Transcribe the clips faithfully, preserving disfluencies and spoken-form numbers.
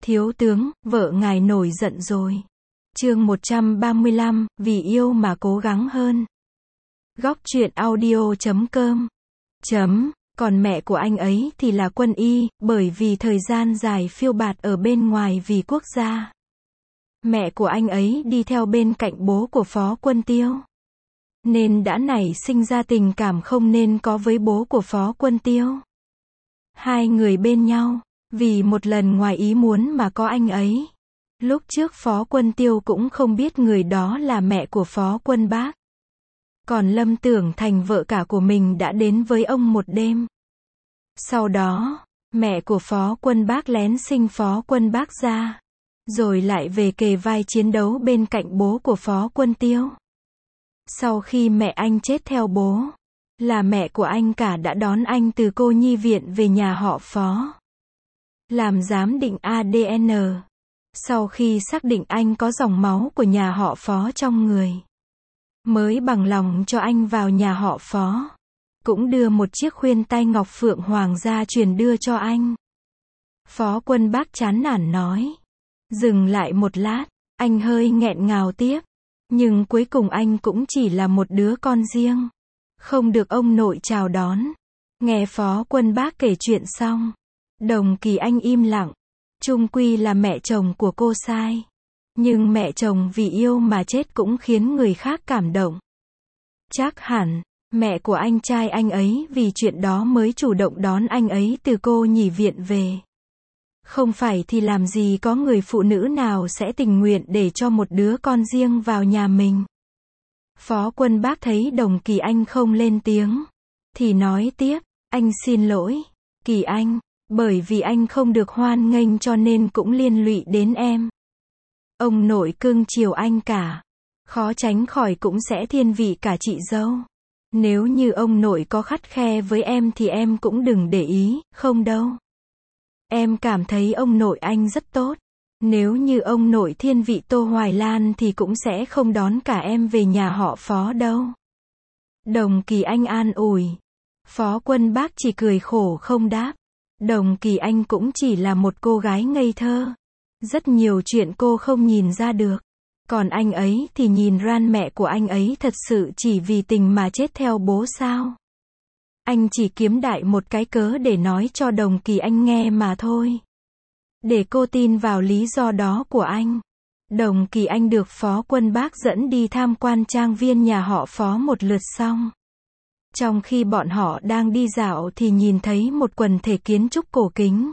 Thiếu tướng, vợ ngài nổi giận rồi. Chương một trăm ba mươi lăm, vì yêu mà cố gắng hơn. Góc truyện audio chấm com. Chấm, còn mẹ của anh ấy thì là quân y, bởi vì thời gian dài phiêu bạt ở bên ngoài vì quốc gia. Mẹ của anh ấy đi theo bên cạnh bố của Phó Quân Tiêu, nên đã nảy sinh ra tình cảm không nên có với bố của Phó Quân Tiêu. Hai người bên nhau, vì một lần ngoài ý muốn mà có anh ấy. Lúc trước Phó Quân Tiêu cũng không biết người đó là mẹ của Phó Quân Bác. Còn Lâm tưởng thành vợ cả của mình đã đến với ông một đêm. Sau đó, mẹ của Phó Quân Bác lén sinh Phó Quân Bác ra, rồi lại về kề vai chiến đấu bên cạnh bố của Phó Quân Tiêu. Sau khi mẹ anh chết theo bố, là mẹ của anh cả đã đón anh từ cô nhi viện về nhà họ Phó, làm giám định a đê en. Sau khi xác định anh có dòng máu của nhà họ Phó trong người, mới bằng lòng cho anh vào nhà họ Phó. Cũng đưa một chiếc khuyên tai ngọc phượng hoàng gia truyền đưa cho anh. Phó Quân Bác chán nản nói. Dừng lại một lát, anh hơi nghẹn ngào tiếp. Nhưng cuối cùng anh cũng chỉ là một đứa con riêng, không được ông nội chào đón. Nghe Phó Quân Bác kể chuyện xong, Đồng Kỳ Anh im lặng. Chung quy là mẹ chồng của cô sai. Nhưng mẹ chồng vì yêu mà chết cũng khiến người khác cảm động. Chắc hẳn, mẹ của anh trai anh ấy vì chuyện đó mới chủ động đón anh ấy từ cô nhi viện về. Không phải thì làm gì có người phụ nữ nào sẽ tình nguyện để cho một đứa con riêng vào nhà mình. Phó Quân Bác thấy Đồng Kỳ Anh không lên tiếng, thì nói tiếp, anh xin lỗi, Kỳ Anh, bởi vì anh không được hoan nghênh cho nên cũng liên lụy đến em. Ông nội cưng chiều anh cả, khó tránh khỏi cũng sẽ thiên vị cả chị dâu. Nếu như ông nội có khắt khe với em thì em cũng đừng để ý, không đâu. Em cảm thấy ông nội anh rất tốt. Nếu như ông nội thiên vị Tô Hoài Lan thì cũng sẽ không đón cả em về nhà họ Phó đâu. Đồng Kỳ Anh an ủi. Phó Quân Bác chỉ cười khổ không đáp. Đồng Kỳ Anh cũng chỉ là một cô gái ngây thơ. Rất nhiều chuyện cô không nhìn ra được. Còn anh ấy thì nhìn ran mẹ của anh ấy thật sự chỉ vì tình mà chết theo bố sao. Anh chỉ kiếm đại một cái cớ để nói cho Đồng Kỳ Anh nghe mà thôi. Để cô tin vào lý do đó của anh. Đồng Kỳ Anh được Phó Quân Bác dẫn đi tham quan trang viên nhà họ Phó một lượt xong. Trong khi bọn họ đang đi dạo thì nhìn thấy một quần thể kiến trúc cổ kính.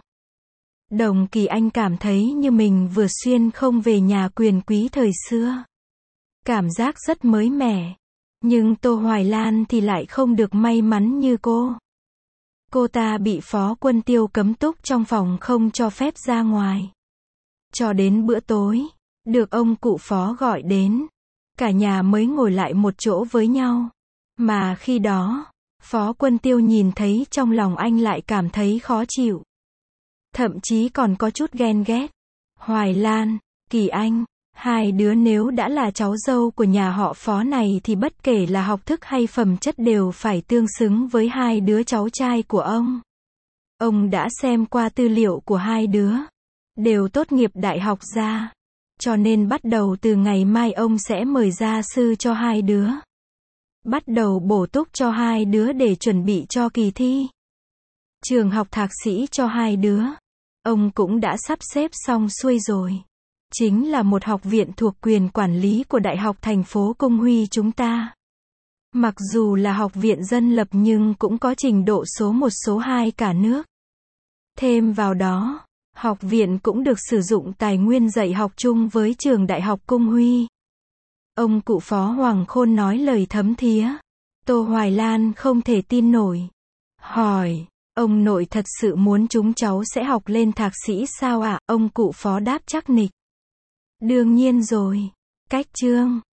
Đồng Kỳ Anh cảm thấy như mình vừa xuyên không về nhà quyền quý thời xưa. Cảm giác rất mới mẻ. Nhưng Tô Hoài Lan thì lại không được may mắn như cô. Cô ta bị Phó Quân Tiêu cấm túc trong phòng không cho phép ra ngoài. Cho đến bữa tối, được ông cụ Phó gọi đến. Cả nhà mới ngồi lại một chỗ với nhau. Mà khi đó, Phó Quân Tiêu nhìn thấy trong lòng anh lại cảm thấy khó chịu. Thậm chí còn có chút ghen ghét. Hoài Lan, Kỳ Anh, hai đứa nếu đã là cháu dâu của nhà họ Phó này thì bất kể là học thức hay phẩm chất đều phải tương xứng với hai đứa cháu trai của ông. Ông đã xem qua tư liệu của hai đứa. Đều tốt nghiệp đại học ra. Cho nên bắt đầu từ ngày mai ông sẽ mời gia sư cho hai đứa. Bắt đầu bổ túc cho hai đứa để chuẩn bị cho kỳ thi. Trường học thạc sĩ cho hai đứa. Ông cũng đã sắp xếp xong xuôi rồi. Chính là một học viện thuộc quyền quản lý của Đại học thành phố Cung Huy chúng ta. Mặc dù là học viện dân lập nhưng cũng có trình độ số một số hai cả nước. Thêm vào đó, học viện cũng được sử dụng tài nguyên dạy học chung với trường Đại học Cung Huy. Ông cụ Phó Hoàng Khôn nói lời thấm thía. Tô Hoài Lan không thể tin nổi. Hỏi, ông nội thật sự muốn chúng cháu sẽ học lên thạc sĩ sao ạ? À? Ông cụ Phó đáp chắc nịch. Đương nhiên rồi. Cách chương.